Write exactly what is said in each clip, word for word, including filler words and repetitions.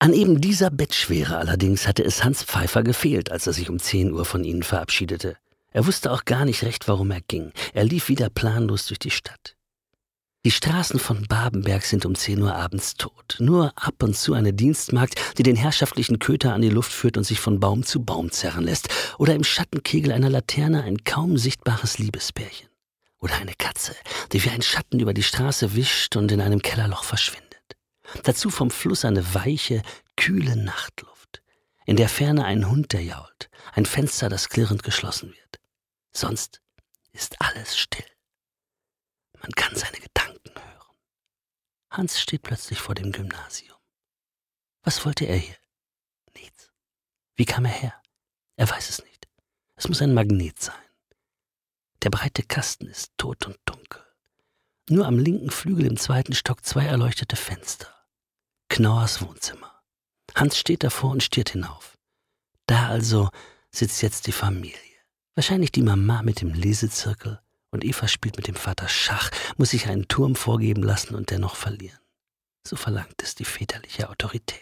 An eben dieser Bettschwere allerdings hatte es Hans Pfeiffer gefehlt, als er sich um zehn Uhr von ihnen verabschiedete. Er wusste auch gar nicht recht, warum er ging. Er lief wieder planlos durch die Stadt. Die Straßen von Babenberg sind um zehn Uhr abends tot. Nur ab und zu eine Dienstmagd, die den herrschaftlichen Köter an die Luft führt und sich von Baum zu Baum zerren lässt. Oder im Schattenkegel einer Laterne ein kaum sichtbares Liebespärchen. Oder eine Katze, die wie ein Schatten über die Straße wischt und in einem Kellerloch verschwindet. Dazu vom Fluss eine weiche, kühle Nachtluft. In der Ferne ein Hund, der jault. Ein Fenster, das klirrend geschlossen wird. Sonst ist alles still. Man kann seine Gedanken hören. Hans steht plötzlich vor dem Gymnasium. Was wollte er hier? Nichts. Wie kam er her? Er weiß es nicht. Es muss ein Magnet sein. Der breite Kasten ist tot und dunkel. Nur am linken Flügel im zweiten Stock zwei erleuchtete Fenster. Knauers Wohnzimmer. Hans steht davor und stiert hinauf. Da also sitzt jetzt die Familie. Wahrscheinlich die Mama mit dem Lesezirkel und Eva spielt mit dem Vater Schach, muss sich einen Turm vorgeben lassen und dennoch verlieren. So verlangt es die väterliche Autorität.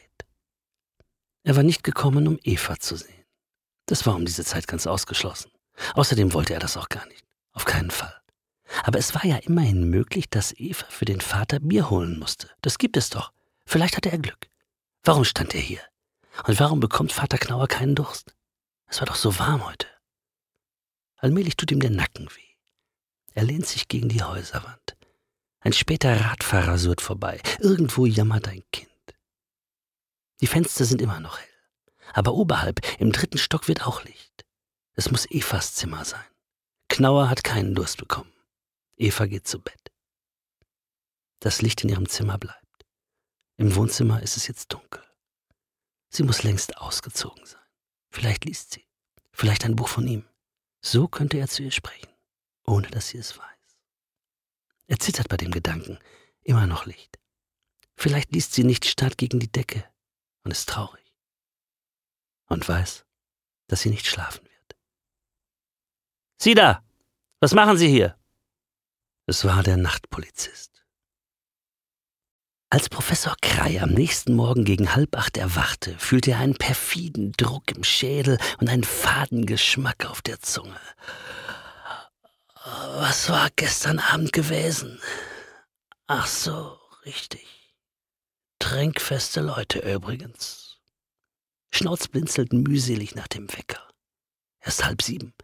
Er war nicht gekommen, um Eva zu sehen. Das war um diese Zeit ganz ausgeschlossen. Außerdem wollte er das auch gar nicht. Auf keinen Fall. Aber es war ja immerhin möglich, dass Eva für den Vater Bier holen musste. Das gibt es doch. Vielleicht hatte er Glück. Warum stand er hier? Und warum bekommt Vater Knauer keinen Durst? Es war doch so warm heute. Allmählich tut ihm der Nacken weh. Er lehnt sich gegen die Häuserwand. Ein später Radfahrer surrt vorbei. Irgendwo jammert ein Kind. Die Fenster sind immer noch hell. Aber oberhalb, im dritten Stock, wird auch Licht. Es muss Evas Zimmer sein. Knauer hat keinen Durst bekommen. Eva geht zu Bett. Das Licht in ihrem Zimmer bleibt. Im Wohnzimmer ist es jetzt dunkel. Sie muss längst ausgezogen sein. Vielleicht liest sie. Vielleicht ein Buch von ihm. So könnte er zu ihr sprechen, ohne dass sie es weiß. Er zittert bei dem Gedanken. Immer noch Licht. Vielleicht liest sie nicht stark gegen die Decke und ist traurig. Und weiß, dass sie nicht schlafen wird. »Sie da! Was machen Sie hier?« Es war der Nachtpolizist. Als Professor Krey am nächsten Morgen gegen halb acht erwachte, fühlte er einen perfiden Druck im Schädel und einen faden Geschmack auf der Zunge. Was war gestern Abend gewesen? Ach so, richtig. Trinkfeste Leute übrigens. Schnauz blinzelt mühselig nach dem Wecker. Erst halb sieben.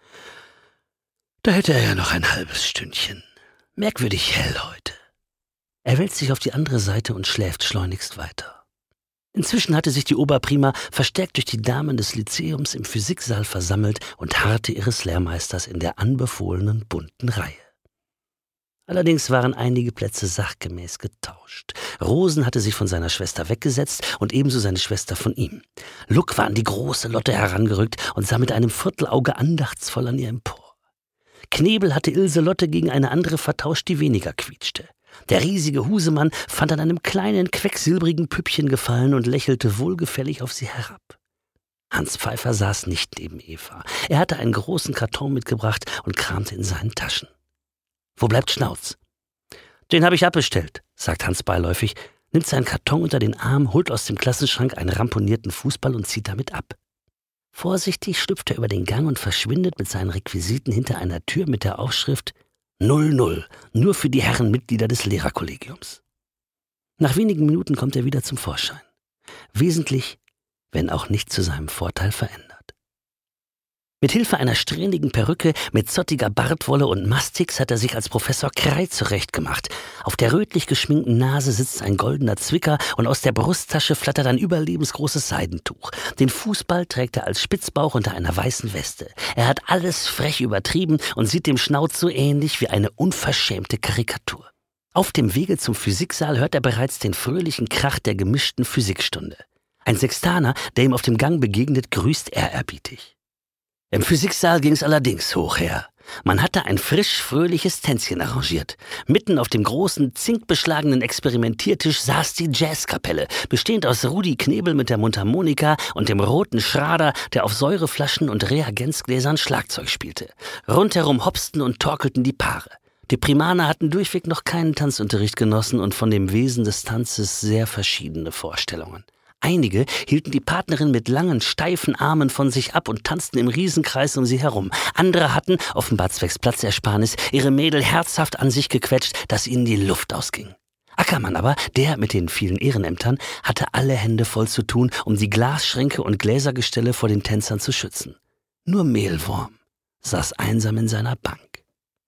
Da hätte er ja noch ein halbes Stündchen. Merkwürdig hell heute. Er wälzt sich auf die andere Seite und schläft schleunigst weiter. Inzwischen hatte sich die Oberprima verstärkt durch die Damen des Lyzeums im Physiksaal versammelt und harrte ihres Lehrmeisters in der anbefohlenen bunten Reihe. Allerdings waren einige Plätze sachgemäß getauscht. Rosen hatte sich von seiner Schwester weggesetzt und ebenso seine Schwester von ihm. Luck war an die große Lotte herangerückt und sah mit einem Viertelauge andachtsvoll an ihr empor. Knebel hatte Ilse Lotte gegen eine andere vertauscht, die weniger quietschte. Der riesige Husemann fand an einem kleinen, quecksilbrigen Püppchen gefallen und lächelte wohlgefällig auf sie herab. Hans Pfeiffer saß nicht neben Eva. Er hatte einen großen Karton mitgebracht und kramte in seinen Taschen. »Wo bleibt Schnauz?« »Den habe ich abbestellt«, sagt Hans beiläufig, nimmt seinen Karton unter den Arm, holt aus dem Klassenschrank einen ramponierten Fußball und zieht damit ab. Vorsichtig schlüpft er über den Gang und verschwindet mit seinen Requisiten hinter einer Tür mit der Aufschrift null null, nur für die Herren Mitglieder des Lehrerkollegiums. Nach wenigen Minuten kommt er wieder zum Vorschein. Wesentlich, wenn auch nicht zu seinem Vorteil verändert. Mit Hilfe einer strähnigen Perücke mit zottiger Bartwolle und Mastix hat er sich als Professor Krey zurechtgemacht. Auf der rötlich geschminkten Nase sitzt ein goldener Zwicker und aus der Brusttasche flattert ein überlebensgroßes Seidentuch. Den Fußball trägt er als Spitzbauch unter einer weißen Weste. Er hat alles frech übertrieben und sieht dem Schnauz so ähnlich wie eine unverschämte Karikatur. Auf dem Wege zum Physiksaal hört er bereits den fröhlichen Krach der gemischten Physikstunde. Ein Sextaner, der ihm auf dem Gang begegnet, grüßt ehrerbietig. Im Physiksaal ging's allerdings hoch her. Man hatte ein frisch-fröhliches Tänzchen arrangiert. Mitten auf dem großen, zinkbeschlagenen Experimentiertisch saß die Jazzkapelle, bestehend aus Rudi Knebel mit der Mundharmonika und dem roten Schrader, der auf Säureflaschen und Reagenzgläsern Schlagzeug spielte. Rundherum hopsten und torkelten die Paare. Die Primaner hatten durchweg noch keinen Tanzunterricht genossen und von dem Wesen des Tanzes sehr verschiedene Vorstellungen. Einige hielten die Partnerin mit langen, steifen Armen von sich ab und tanzten im Riesenkreis um sie herum. Andere hatten, offenbar zwecks Platzersparnis, ihre Mädel herzhaft an sich gequetscht, dass ihnen die Luft ausging. Ackermann aber, der mit den vielen Ehrenämtern, hatte alle Hände voll zu tun, um die Glasschränke und Gläsergestelle vor den Tänzern zu schützen. Nur Mehlwurm saß einsam in seiner Bank.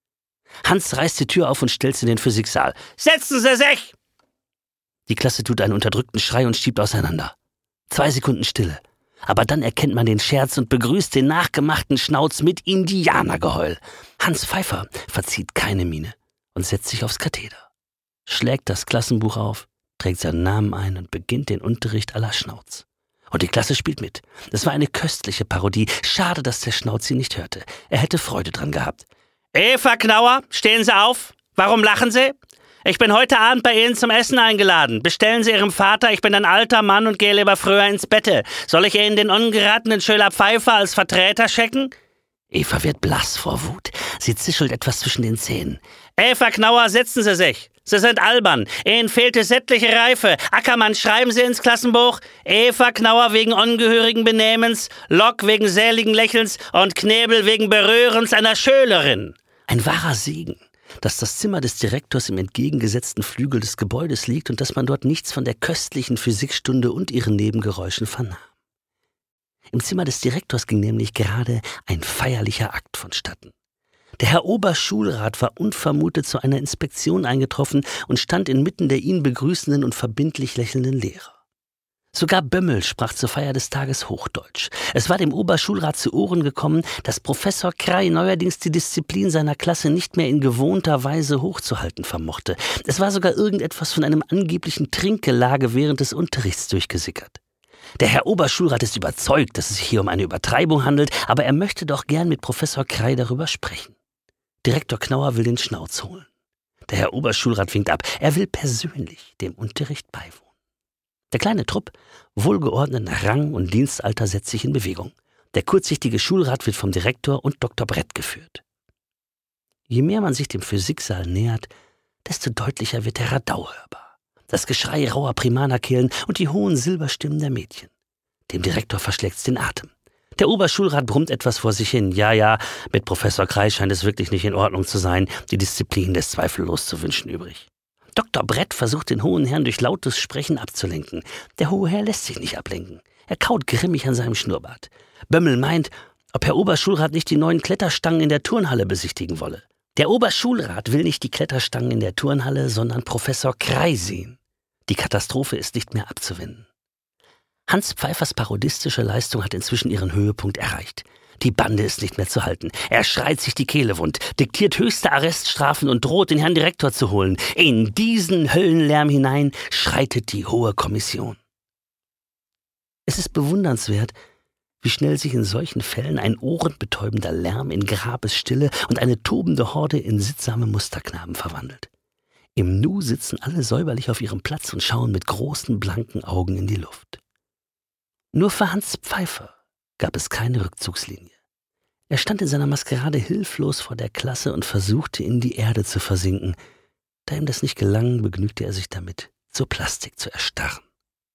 Hans reißt die Tür auf und stellt sie in den Physiksaal. »Setzen Sie sich!« Die Klasse tut einen unterdrückten Schrei und schiebt auseinander. Zwei Sekunden Stille. Aber dann erkennt man den Scherz und begrüßt den nachgemachten Schnauz mit Indianergeheul. Hans Pfeiffer verzieht keine Miene und setzt sich aufs Katheder. Schlägt das Klassenbuch auf, trägt seinen Namen ein und beginnt den Unterricht à la Schnauz. Und die Klasse spielt mit. Es war eine köstliche Parodie. Schade, dass der Schnauz sie nicht hörte. Er hätte Freude dran gehabt. »Eva Knauer, stehen Sie auf. Warum lachen Sie? Ich bin heute Abend bei Ihnen zum Essen eingeladen. Bestellen Sie Ihrem Vater, ich bin ein alter Mann und gehe lieber früher ins Bette. Soll ich Ihnen den ungeratenen Schöler Pfeiffer als Vertreter schicken?« Eva wird blass vor Wut. Sie zischelt etwas zwischen den Zähnen. »Eva Knauer, setzen Sie sich. Sie sind albern. Ihnen fehlte sämtliche Reife. Ackermann, schreiben Sie ins Klassenbuch. Eva Knauer wegen ungehörigen Benehmens, Lock wegen säligen Lächelns und Knebel wegen Berührens einer Schülerin.« Ein wahrer Segen, dass das Zimmer des Direktors im entgegengesetzten Flügel des Gebäudes liegt und dass man dort nichts von der köstlichen Physikstunde und ihren Nebengeräuschen vernahm. Im Zimmer des Direktors ging nämlich gerade ein feierlicher Akt vonstatten. Der Herr Oberschulrat war unvermutet zu einer Inspektion eingetroffen und stand inmitten der ihn begrüßenden und verbindlich lächelnden Lehrer. Sogar Bömmel sprach zur Feier des Tages Hochdeutsch. Es war dem Oberschulrat zu Ohren gekommen, dass Professor Krey neuerdings die Disziplin seiner Klasse nicht mehr in gewohnter Weise hochzuhalten vermochte. Es war sogar irgendetwas von einem angeblichen Trinkgelage während des Unterrichts durchgesickert. Der Herr Oberschulrat ist überzeugt, dass es sich hier um eine Übertreibung handelt, aber er möchte doch gern mit Professor Krey darüber sprechen. Direktor Knauer will den Schnauz holen. Der Herr Oberschulrat winkt ab. Er will persönlich dem Unterricht beiwohnen. Der kleine Trupp, wohlgeordnet nach Rang und Dienstalter, setzt sich in Bewegung. Der kurzsichtige Schulrat wird vom Direktor und Doktor Brett geführt. Je mehr man sich dem Physiksaal nähert, desto deutlicher wird der Radau hörbar. Das Geschrei rauer Primanerkehlen und die hohen Silberstimmen der Mädchen. Dem Direktor verschlägt's den Atem. Der Oberschulrat brummt etwas vor sich hin. Ja, ja, mit Professor Krey scheint es wirklich nicht in Ordnung zu sein. Die Disziplin lässt zweifellos zu wünschen übrig. Doktor Brett versucht den hohen Herrn durch lautes Sprechen abzulenken. Der hohe Herr lässt sich nicht ablenken. Er kaut grimmig an seinem Schnurrbart. Bömmel meint, ob Herr Oberschulrat nicht die neuen Kletterstangen in der Turnhalle besichtigen wolle. Der Oberschulrat will nicht die Kletterstangen in der Turnhalle, sondern Professor Krey sehen. Die Katastrophe ist nicht mehr abzuwenden. Hans Pfeiffers parodistische Leistung hat inzwischen ihren Höhepunkt erreicht. Die Bande ist nicht mehr zu halten. Er schreit sich die Kehle wund, diktiert höchste Arreststrafen und droht, den Herrn Direktor zu holen. In diesen Höllenlärm hinein schreitet die Hohe Kommission. Es ist bewundernswert, wie schnell sich in solchen Fällen ein ohrenbetäubender Lärm in Grabesstille und eine tobende Horde in sittsame Musterknaben verwandelt. Im Nu sitzen alle säuberlich auf ihrem Platz und schauen mit großen, blanken Augen in die Luft. Nur für Hans Pfeiffer gab es keine Rückzugslinie. Er stand in seiner Maskerade hilflos vor der Klasse und versuchte, in die Erde zu versinken. Da ihm das nicht gelang, begnügte er sich damit, zur Plastik zu erstarren.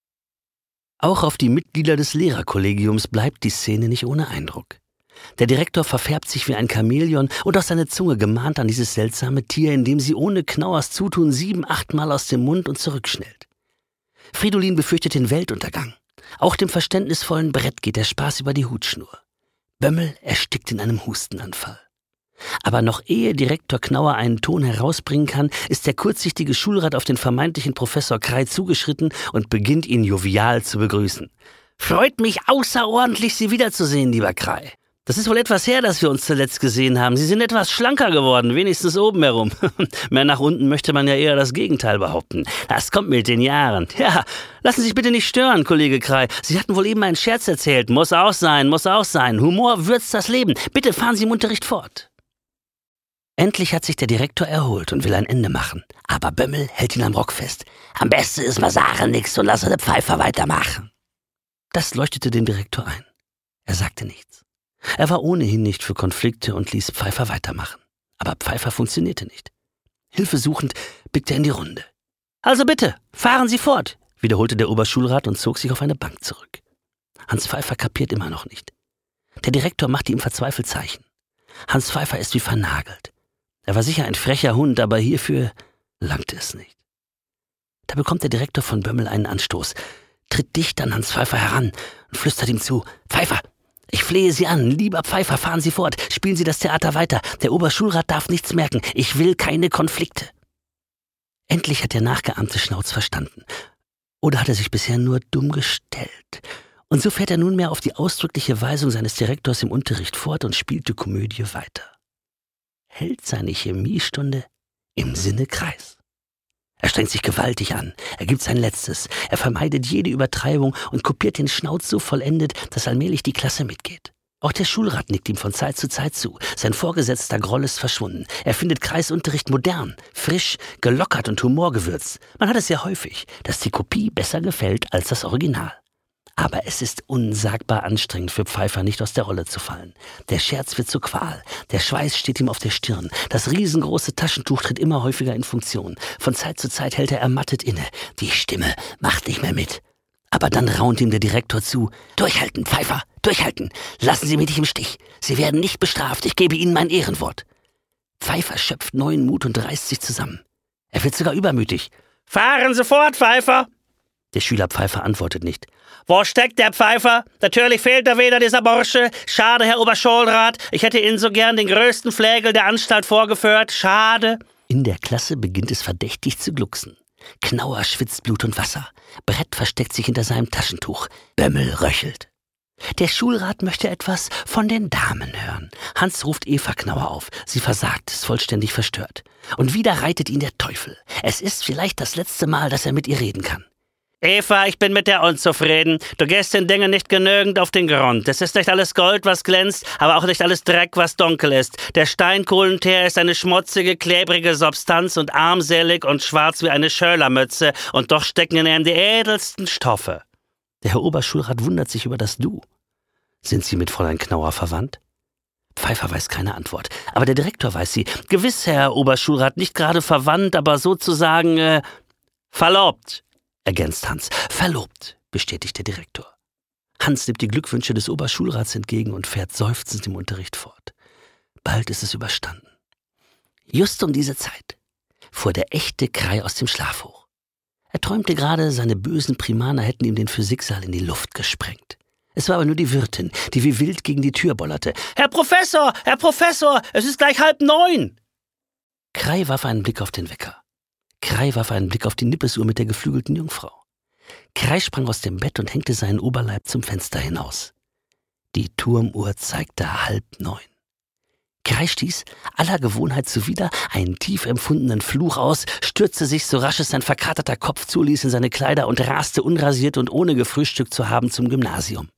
Auch auf die Mitglieder des Lehrerkollegiums bleibt die Szene nicht ohne Eindruck. Der Direktor verfärbt sich wie ein Chamäleon und auch seine Zunge gemahnt an dieses seltsame Tier, indem sie ohne Knauers Zutun sieben, achtmal aus dem Mund und zurückschnellt. Fridolin befürchtet den Weltuntergang. Auch dem verständnisvollen Brett geht der Spaß über die Hutschnur. Bömmel erstickt in einem Hustenanfall. Aber noch ehe Direktor Knauer einen Ton herausbringen kann, ist der kurzsichtige Schulrat auf den vermeintlichen Professor Krey zugeschritten und beginnt ihn jovial zu begrüßen. »Freut mich außerordentlich, Sie wiederzusehen, lieber Krey. Das ist wohl etwas her, dass wir uns zuletzt gesehen haben. Sie sind etwas schlanker geworden, wenigstens oben herum. Mehr nach unten möchte man ja eher das Gegenteil behaupten. Das kommt mit den Jahren. Ja, lassen Sie sich bitte nicht stören, Kollege Krey. Sie hatten wohl eben einen Scherz erzählt. Muss auch sein, muss auch sein. Humor würzt das Leben. Bitte fahren Sie im Unterricht fort.« Endlich hat sich der Direktor erholt und will ein Ende machen. Aber Bömmel hält ihn am Rock fest. »Am besten ist, wir sagen nichts und lassen den Pfeifer weitermachen.« Das leuchtete den Direktor ein. Er sagte nichts. Er war ohnehin nicht für Konflikte und ließ Pfeiffer weitermachen. Aber Pfeiffer funktionierte nicht. Hilfesuchend blickte er in die Runde. »Also bitte, fahren Sie fort. wiederholte der Oberschulrat und zog sich auf eine Bank zurück. Hans Pfeiffer kapiert immer noch nicht. Der Direktor machte ihm verzweifelt Zeichen. Hans Pfeiffer ist wie vernagelt. Er war sicher ein frecher Hund, aber hierfür langte es nicht. Da bekommt der Direktor von Bömmel einen Anstoß, tritt dicht an Hans Pfeiffer heran und flüstert ihm zu: »Pfeiffer, ich flehe Sie an, lieber Pfeiffer, fahren Sie fort, spielen Sie das Theater weiter. Der Oberschulrat darf nichts merken, ich will keine Konflikte.« Endlich hat der nachgeahmte Schnauz verstanden. Oder hat er sich bisher nur dumm gestellt? Und so fährt er nunmehr auf die ausdrückliche Weisung seines Direktors im Unterricht fort und spielt die Komödie weiter. Hält seine Chemiestunde im Sinne Kreis. Er strengt sich gewaltig an, er gibt sein Letztes, er vermeidet jede Übertreibung und kopiert den Schnauz so vollendet, dass allmählich die Klasse mitgeht. Auch der Schulrat nickt ihm von Zeit zu Zeit zu. Sein vorgesetzter Groll ist verschwunden. Er findet Kreisunterricht modern, frisch, gelockert und humorgewürzt. Man hat es sehr häufig, dass die Kopie besser gefällt als das Original. Aber es ist unsagbar anstrengend für Pfeiffer, nicht aus der Rolle zu fallen. Der Scherz wird zur Qual, der Schweiß steht ihm auf der Stirn, das riesengroße Taschentuch tritt immer häufiger in Funktion. Von Zeit zu Zeit hält er ermattet inne. Die Stimme macht nicht mehr mit. Aber dann raunt ihm der Direktor zu: »Durchhalten, Pfeiffer, durchhalten! Lassen Sie mich nicht im Stich! Sie werden nicht bestraft, ich gebe Ihnen mein Ehrenwort!« Pfeiffer schöpft neuen Mut und reißt sich zusammen. Er wird sogar übermütig. »Fahren Sie fort, Pfeiffer!« Der Schüler Pfeiffer antwortet nicht. »Wo steckt der Pfeiffer? Natürlich fehlt da wieder dieser Bursche. Schade, Herr Oberschulrat. Ich hätte Ihnen so gern den größten Flegel der Anstalt vorgeführt. Schade.« In der Klasse beginnt es verdächtig zu glucksen. Knauer schwitzt Blut und Wasser. Brett versteckt sich hinter seinem Taschentuch. Bömmel röchelt. Der Schulrat möchte etwas von den Damen hören. Hans ruft Eva Knauer auf. Sie versagt, ist vollständig verstört. Und wieder reitet ihn der Teufel. Es ist vielleicht das letzte Mal, dass er mit ihr reden kann. »Eva, ich bin mit dir unzufrieden. Du gehst den Dingen nicht genügend auf den Grund. Es ist nicht alles Gold, was glänzt, aber auch nicht alles Dreck, was dunkel ist. Der Steinkohlenteer ist eine schmutzige, klebrige Substanz und armselig und schwarz wie eine Schölermütze, und doch stecken in ihm die edelsten Stoffe.« Der Herr Oberschulrat wundert sich über das Du. Sind Sie mit Fräulein Knauer verwandt? Pfeiffer weiß keine Antwort, aber der Direktor weiß sie. Gewiss, Herr Oberschulrat, nicht gerade verwandt, aber sozusagen äh, verlobt, ergänzt Hans. »Verlobt«, bestätigt der Direktor. Hans nimmt die Glückwünsche des Oberschulrats entgegen und fährt seufzend im Unterricht fort. Bald ist es überstanden. Just um diese Zeit fuhr der echte Krei aus dem Schlaf hoch. Er träumte gerade, seine bösen Primaner hätten ihm den Physiksaal in die Luft gesprengt. Es war aber nur die Wirtin, die wie wild gegen die Tür bollerte. »Herr Professor, Herr Professor, es ist gleich halb neun!« Krei warf einen Blick auf den Wecker. Krei warf einen Blick auf die Nippesuhr mit der geflügelten Jungfrau. Krei sprang aus dem Bett und hängte seinen Oberleib zum Fenster hinaus. Die Turmuhr zeigte halb neun. Krei stieß, aller Gewohnheit zuwider, einen tief empfundenen Fluch aus, stürzte sich, so rasch es sein verkaterter Kopf zuließ, in seine Kleider und raste unrasiert und ohne gefrühstückt zu haben zum Gymnasium.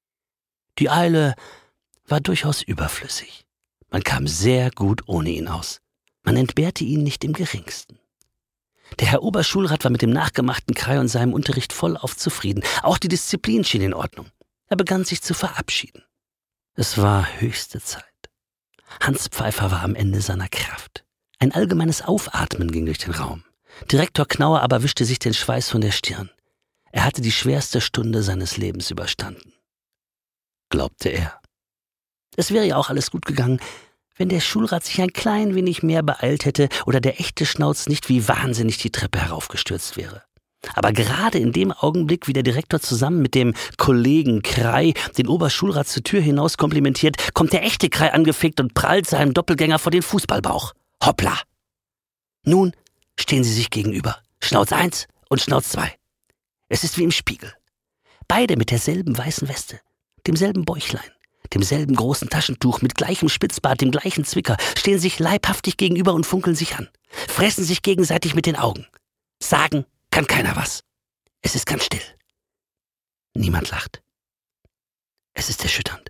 Die Eile war durchaus überflüssig. Man kam sehr gut ohne ihn aus. Man entbehrte ihn nicht im geringsten. Der Herr Oberschulrat war mit dem nachgemachten Krei und seinem Unterricht vollauf zufrieden. Auch die Disziplin schien in Ordnung. Er begann sich zu verabschieden. Es war höchste Zeit. Hans Pfeiffer war am Ende seiner Kraft. Ein allgemeines Aufatmen ging durch den Raum. Direktor Knauer aber wischte sich den Schweiß von der Stirn. Er hatte die schwerste Stunde seines Lebens überstanden. Glaubte er. Es wäre ja auch alles gut gegangen, wenn der Schulrat sich ein klein wenig mehr beeilt hätte oder der echte Schnauz nicht wie wahnsinnig die Treppe heraufgestürzt wäre. Aber gerade in dem Augenblick, wie der Direktor zusammen mit dem Kollegen Krei den Oberschulrat zur Tür hinaus komplimentiert, kommt der echte Krei angefegt und prallt seinem Doppelgänger vor den Fußballbauch. Hoppla! Nun stehen sie sich gegenüber, Schnauz eins und Schnauz zwei. Es ist wie im Spiegel. Beide mit derselben weißen Weste, demselben Bäuchlein, demselben großen Taschentuch, mit gleichem Spitzbart, dem gleichen Zwicker, stehen sich leibhaftig gegenüber und funkeln sich an, fressen sich gegenseitig mit den Augen. Sagen kann keiner was. Es ist ganz still. Niemand lacht. Es ist erschütternd.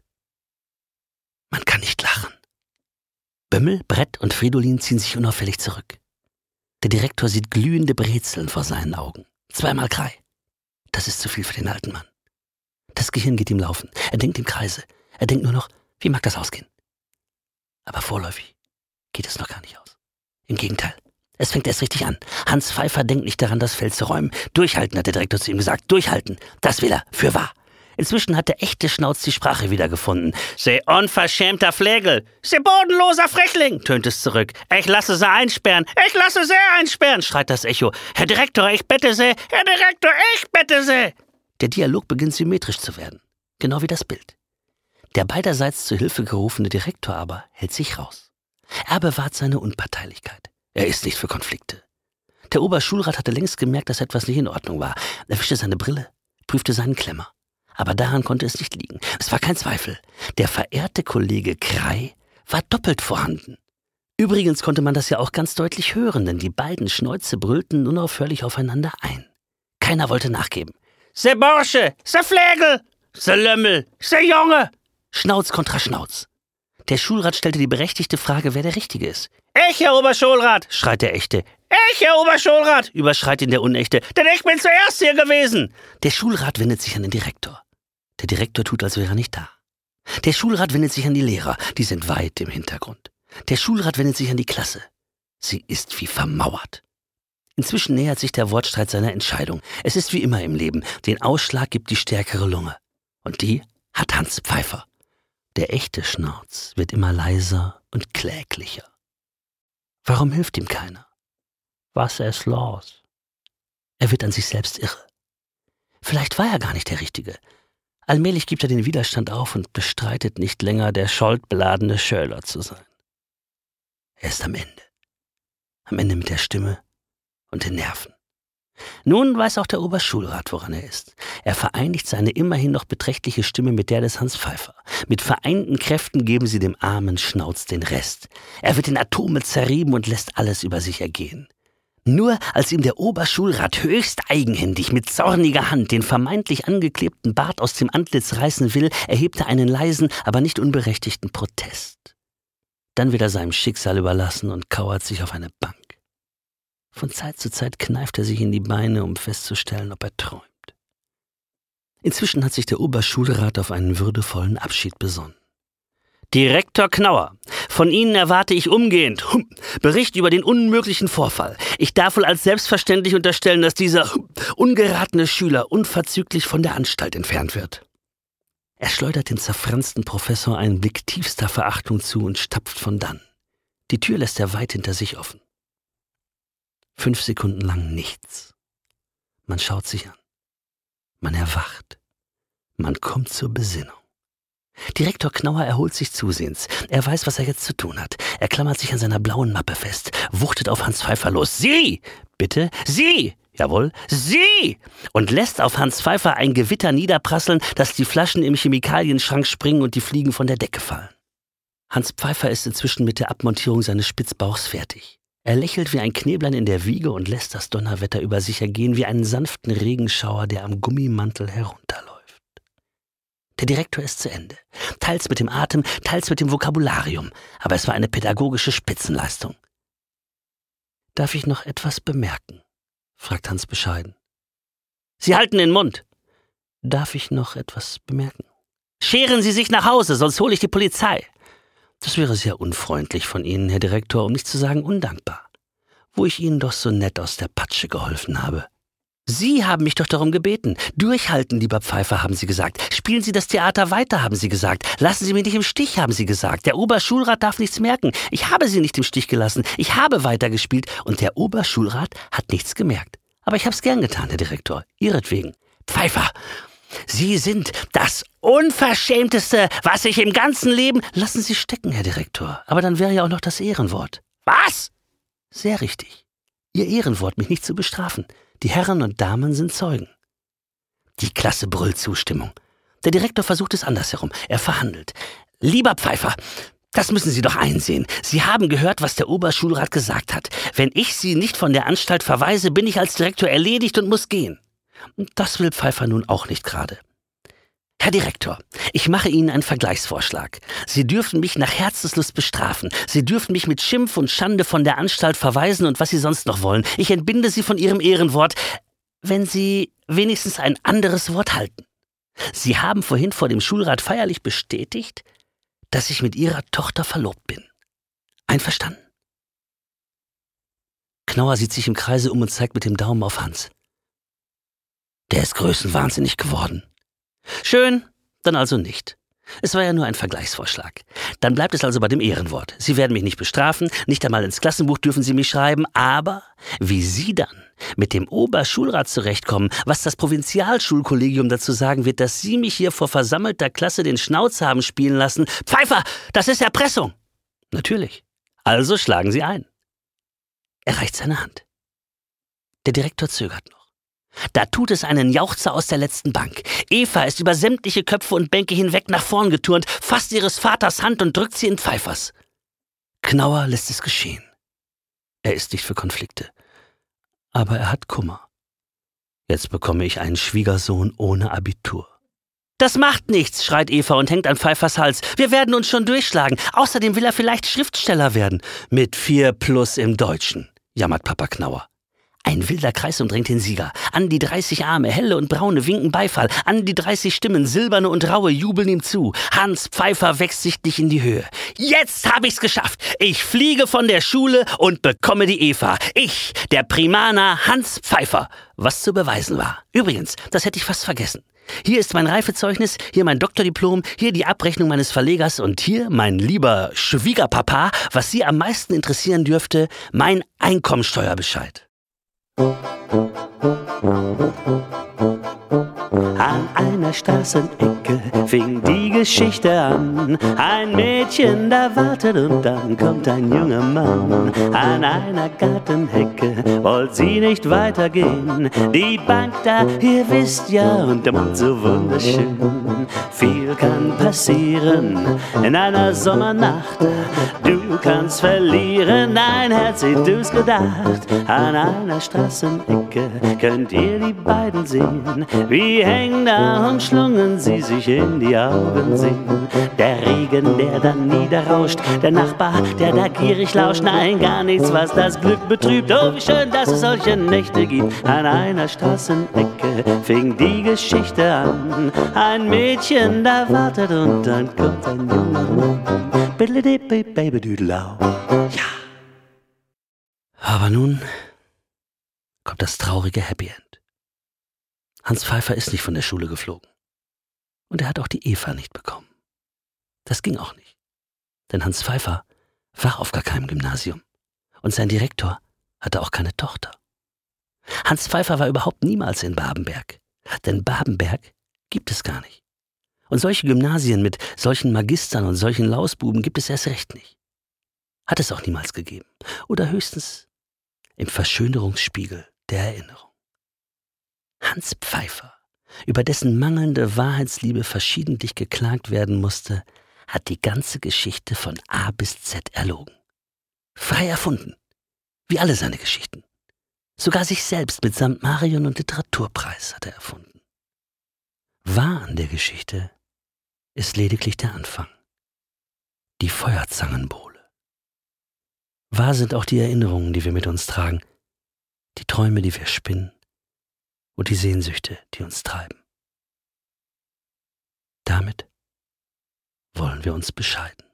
Man kann nicht lachen. Bömmel, Brett und Fridolin ziehen sich unauffällig zurück. Der Direktor sieht glühende Brezeln vor seinen Augen. Zweimal Krei. Das ist zu viel für den alten Mann. Das Gehirn geht ihm laufen. Er denkt im Kreise. Er denkt nur noch, wie mag das ausgehen? Aber vorläufig geht es noch gar nicht aus. Im Gegenteil, Es fängt erst richtig an. Hans Pfeiffer denkt nicht daran, das Feld zu räumen. Durchhalten, hat der Direktor zu ihm gesagt. Durchhalten. Das will er. Für wahr. Inzwischen hat der echte Schnauz die Sprache wiedergefunden. »Se unverschämter Flegel! Se bodenloser Frechling!« tönt es zurück. »Ich lasse sie einsperren! Ich lasse sie einsperren!« schreit das Echo. »Herr Direktor, ich bitte Sie! Herr Direktor, ich bitte Sie!« Der Dialog beginnt symmetrisch zu werden. Genau wie das Bild. Der beiderseits zu Hilfe gerufene Direktor aber hält sich raus. Er bewahrt seine Unparteilichkeit. Er ist nicht für Konflikte. Der Oberschulrat hatte längst gemerkt, dass etwas nicht in Ordnung war. Er wischte seine Brille, prüfte seinen Klemmer. Aber daran konnte es nicht liegen. Es war kein Zweifel. Der verehrte Kollege Krei war doppelt vorhanden. Übrigens konnte man das ja auch ganz deutlich hören, denn die beiden Schnäuze brüllten unaufhörlich aufeinander ein. Keiner wollte nachgeben. »Se Bursche! Se Flegel! Se Lümmel! Se Junge!« Schnauz kontra Schnauz. Der Schulrat stellte die berechtigte Frage, wer der Richtige ist. »Ich, Herr Oberschulrat«, schreit der Echte. »Ich, Herr Oberschulrat«, überschreit ihn der Unechte, »denn ich bin zuerst hier gewesen.« Der Schulrat wendet sich an den Direktor. Der Direktor tut, als wäre er nicht da. Der Schulrat wendet sich an die Lehrer, die sind weit im Hintergrund. Der Schulrat wendet sich an die Klasse. Sie ist wie vermauert. Inzwischen nähert sich der Wortstreit seiner Entscheidung. Es ist wie immer im Leben, den Ausschlag gibt die stärkere Lunge. Und die hat Hans Pfeiffer. Der echte Schnauz wird immer leiser und kläglicher. Warum hilft ihm keiner? Was ist los? Er wird an sich selbst irre. Vielleicht war er gar nicht der Richtige. Allmählich gibt er den Widerstand auf und bestreitet nicht länger, der schuldbeladene Schöler zu sein. Er ist am Ende. Am Ende mit der Stimme und den Nerven. Nun weiß auch der Oberschulrat, woran er ist. Er vereinigt seine immerhin noch beträchtliche Stimme mit der des Hans Pfeiffer. Mit vereinten Kräften geben sie dem armen Schnauz den Rest. Er wird in Atome zerrieben und lässt alles über sich ergehen. Nur als ihm der Oberschulrat höchst eigenhändig mit zorniger Hand den vermeintlich angeklebten Bart aus dem Antlitz reißen will, erhebt er einen leisen, aber nicht unberechtigten Protest. Dann wird er seinem Schicksal überlassen und kauert sich auf eine Bank. Von Zeit zu Zeit kneift er sich in die Beine, um festzustellen, ob er träumt. Inzwischen hat sich der Oberschulrat auf einen würdevollen Abschied besonnen. »Direktor Knauer, von Ihnen erwarte ich umgehend hum, Bericht über den unmöglichen Vorfall. Ich darf wohl als selbstverständlich unterstellen, dass dieser hum, ungeratene Schüler unverzüglich von der Anstalt entfernt wird.« Er schleudert dem zerfransten Professor einen Blick tiefster Verachtung zu und stapft von dann. Die Tür lässt er weit hinter sich offen. Fünf Sekunden lang nichts. Man schaut sich an. Man erwacht. Man kommt zur Besinnung. Direktor Knauer erholt sich zusehends. Er weiß, was er jetzt zu tun hat. Er klammert sich an seiner blauen Mappe fest, wuchtet auf Hans Pfeiffer los. »Sie! Bitte? Sie! Jawohl, Sie!« und lässt auf Hans Pfeiffer ein Gewitter niederprasseln, dass die Flaschen im Chemikalienschrank springen und die Fliegen von der Decke fallen. Hans Pfeiffer ist inzwischen mit der Abmontierung seines Spitzbauchs fertig. Er lächelt wie ein Kneblein in der Wiege und lässt das Donnerwetter über sich ergehen wie einen sanften Regenschauer, der am Gummimantel herunterläuft. Der Direktor ist zu Ende. Teils mit dem Atem, teils mit dem Vokabularium. Aber es war eine pädagogische Spitzenleistung. »Darf ich noch etwas bemerken?« fragt Hans bescheiden. »Sie halten den Mund.« »Darf ich noch etwas bemerken?« »Scheren Sie sich nach Hause, sonst hole ich die Polizei.« »Das wäre sehr unfreundlich von Ihnen, Herr Direktor, um nicht zu sagen undankbar, wo ich Ihnen doch so nett aus der Patsche geholfen habe.« »Sie haben mich doch darum gebeten. Durchhalten, lieber Pfeiffer, haben Sie gesagt. Spielen Sie das Theater weiter, haben Sie gesagt. Lassen Sie mich nicht im Stich, haben Sie gesagt. Der Oberschulrat darf nichts merken. Ich habe Sie nicht im Stich gelassen. Ich habe weitergespielt und der Oberschulrat hat nichts gemerkt. Aber ich habe es gern getan, Herr Direktor. Ihretwegen. Pfeiffer, Sie sind das Unverschämteste, was ich im ganzen Leben... Lassen Sie stecken, Herr Direktor. Aber dann wäre ja auch noch das Ehrenwort. Was? Sehr richtig. Ihr Ehrenwort, mich nicht zu bestrafen. Die Herren und Damen sind Zeugen. Die Klasse brüllt Zustimmung. Der Direktor versucht es andersherum. Er verhandelt. »Lieber Pfeiffer, das müssen Sie doch einsehen. Sie haben gehört, was der Oberschulrat gesagt hat. Wenn ich Sie nicht von der Anstalt verweise, bin ich als Direktor erledigt und muss gehen.« Das will Pfeiffer nun auch nicht gerade. »Herr Direktor, ich mache Ihnen einen Vergleichsvorschlag. Sie dürfen mich nach Herzenslust bestrafen. Sie dürfen mich mit Schimpf und Schande von der Anstalt verweisen und was Sie sonst noch wollen. Ich entbinde Sie von Ihrem Ehrenwort, wenn Sie wenigstens ein anderes Wort halten. Sie haben vorhin vor dem Schulrat feierlich bestätigt, dass ich mit Ihrer Tochter verlobt bin. Einverstanden?« Knauer sieht sich im Kreise um und zeigt mit dem Daumen auf Hans. Der ist größenwahnsinnig geworden. Schön, dann also nicht. Es war ja nur ein Vergleichsvorschlag. Dann bleibt es also bei dem Ehrenwort. Sie werden mich nicht bestrafen, nicht einmal ins Klassenbuch dürfen Sie mich schreiben, aber wie Sie dann mit dem Oberschulrat zurechtkommen, was das Provinzialschulkollegium dazu sagen wird, dass Sie mich hier vor versammelter Klasse den Schnauz haben spielen lassen. Pfeiffer, das ist Erpressung! Natürlich. Also schlagen Sie ein. Er reicht seine Hand. Der Direktor zögert noch. Da tut es einen Jauchzer aus der letzten Bank. Eva ist über sämtliche Köpfe und Bänke hinweg nach vorn geturnt, fasst ihres Vaters Hand und drückt sie in Pfeiffers. Knauer lässt es geschehen. Er ist nicht für Konflikte. Aber er hat Kummer. Jetzt bekomme ich einen Schwiegersohn ohne Abitur. Das macht nichts, schreit Eva und hängt an Pfeiffers Hals. Wir werden uns schon durchschlagen. Außerdem will er vielleicht Schriftsteller werden. Mit vier plus im Deutschen, jammert Papa Knauer. Ein wilder Kreis umdrängt den Sieger. An die dreißig Arme, helle und braune, winken Beifall. An die dreißig Stimmen, silberne und raue, jubeln ihm zu. Hans Pfeiffer wächst sichtlich in die Höhe. Jetzt hab ich's geschafft. Ich fliege von der Schule und bekomme die Eva. Ich, der Primaner Hans Pfeiffer. Was zu beweisen war. Übrigens, das hätte ich fast vergessen. Hier ist mein Reifezeugnis, hier mein Doktordiplom, hier die Abrechnung meines Verlegers und hier, mein lieber Schwiegerpapa, was Sie am meisten interessieren dürfte, mein Einkommensteuerbescheid. An einer Straßenecke fing die Geschichte an. Ein Mädchen da wartet und dann kommt ein junger Mann. An einer Gartenhecke wollt sie nicht weitergehen. Die Bank da, ihr wisst ja, und der Mond so wunderschön. Viel kann passieren in einer Sommernacht. Du kannst verlieren, dein Herz, wie du's gedacht. An einer Straßenecke könnt ihr die beiden sehen, wie hängen da und schlungen sie sich in die Augen sehen. Der Regen, der dann niederrauscht, der Nachbar, der da gierig lauscht. Nein, gar nichts, was das Glück betrübt. Oh, wie schön, dass es solche Nächte gibt. An einer Straßenecke fing die Geschichte an. Ein Mädchen da wartet und dann kommt ein junger Mann. Biddle-dip-baby-düdelau. Ja. Aber nun kommt das traurige Happy End. Hans Pfeiffer ist nicht von der Schule geflogen. Und er hat auch die Eva nicht bekommen. Das ging auch nicht. Denn Hans Pfeiffer war auf gar keinem Gymnasium. Und sein Direktor hatte auch keine Tochter. Hans Pfeiffer war überhaupt niemals in Babenberg. Denn Babenberg gibt es gar nicht. Und solche Gymnasien mit solchen Magistern und solchen Lausbuben gibt es erst recht nicht. Hat es auch niemals gegeben. Oder höchstens im Verschönerungsspiegel der Erinnerung. Hans Pfeiffer, über dessen mangelnde Wahrheitsliebe verschiedentlich geklagt werden musste, hat die ganze Geschichte von A bis Z erlogen. Frei erfunden, wie alle seine Geschichten. Sogar sich selbst mit Sankt Marion und Literaturpreis hat er erfunden. Wahr an der Geschichte ist lediglich der Anfang. Die Feuerzangenbowle. Wahr sind auch die Erinnerungen, die wir mit uns tragen, die Träume, die wir spinnen, und die Sehnsüchte, die uns treiben. Damit wollen wir uns bescheiden.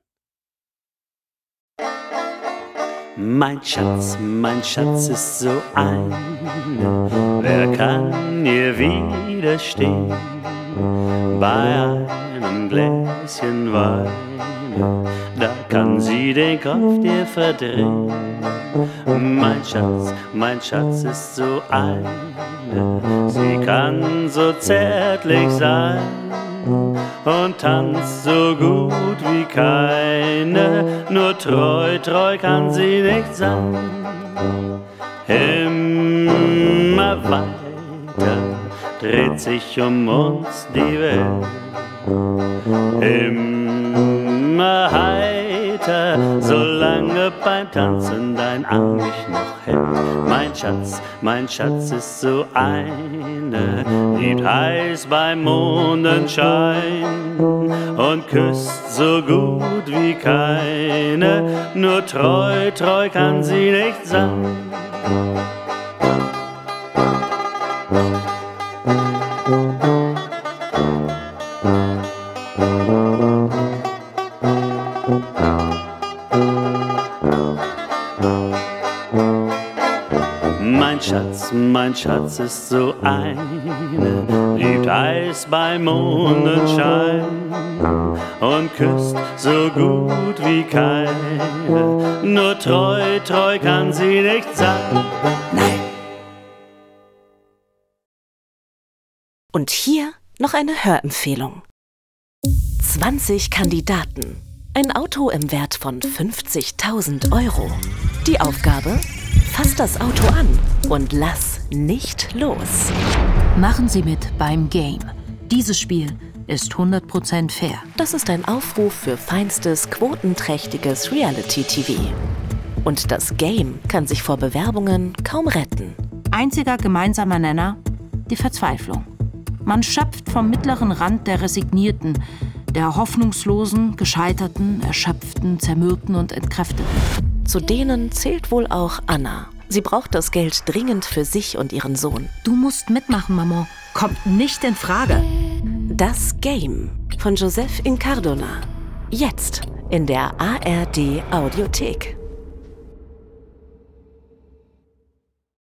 Mein Schatz, mein Schatz ist so ein, wer kann ihr widerstehen? Bei einem Gläschen Wein, da kann sie den Kopf dir verdrehen. Mein Schatz, mein Schatz ist so ein, sie kann so zärtlich sein und tanzt so gut wie keine, nur treu, treu kann sie nicht sein. Immer weiter dreht sich um uns die Welt, immer heiter, solange beim Tanzen dein Arm mich noch hält. Mein Schatz, mein Schatz ist so eine, liebt heiß beim Mondenschein und küsst so gut wie keine, nur treu, treu kann sie nicht sein. Schatz ist so eine, liebt Eis bei Mondenschein und küsst so gut wie keine. Nur treu, treu kann sie nicht sein. Nein. Und hier noch eine Hörempfehlung. zwanzig Kandidaten. Ein Auto im Wert von fünfzigtausend Euro. Die Aufgabe? Fass das Auto an und lass nicht los. Machen Sie mit beim Game. Dieses Spiel ist hundert Prozent fair. Das ist ein Aufruf für feinstes, quotenträchtiges Reality-T V. Und das Game kann sich vor Bewerbungen kaum retten. Einziger gemeinsamer Nenner: die Verzweiflung. Man schöpft vom mittleren Rand der Resignierten, der hoffnungslosen, gescheiterten, erschöpften, zermürbten und entkräfteten. Zu denen zählt wohl auch Anna. Sie braucht das Geld dringend für sich und ihren Sohn. Du musst mitmachen, Maman. Kommt nicht in Frage. Das Game von Joseph Incardona. Jetzt in der A R D Audiothek.